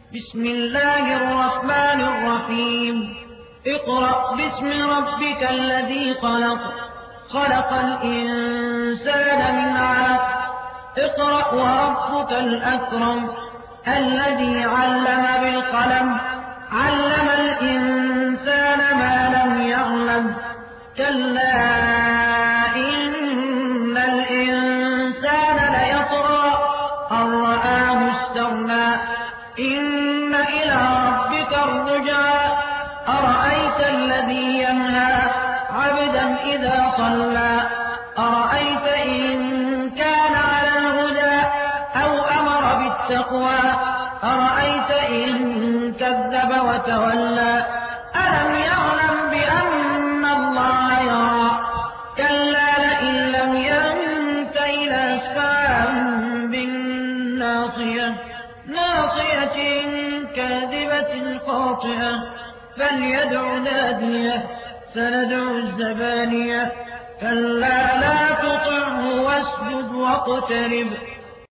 بسم الله الرحمن الرحيم اقرأ باسم ربك الذي خلق خلق الإنسان من علق اقرأ وربك الأكرم الذي علم بالقلم علم الإنسان ما لم يعلم كلا إن الإنسان ليطغى أن رآه استغنى إن إلى ربك الرجعى أرأيت الذي ينهى عبدا إذا صلى أرأيت إن كان على الهدى أو أمر بالتقوى أرأيت إن كذب وتولى ألم يعلم بأن الله يرى كلا لئن لم ينته لنسفعا بالناصية ناصية كاذبة خاطئة فليدع ناديه سندع الزبانية كلا لا تطعه واسجد واقترب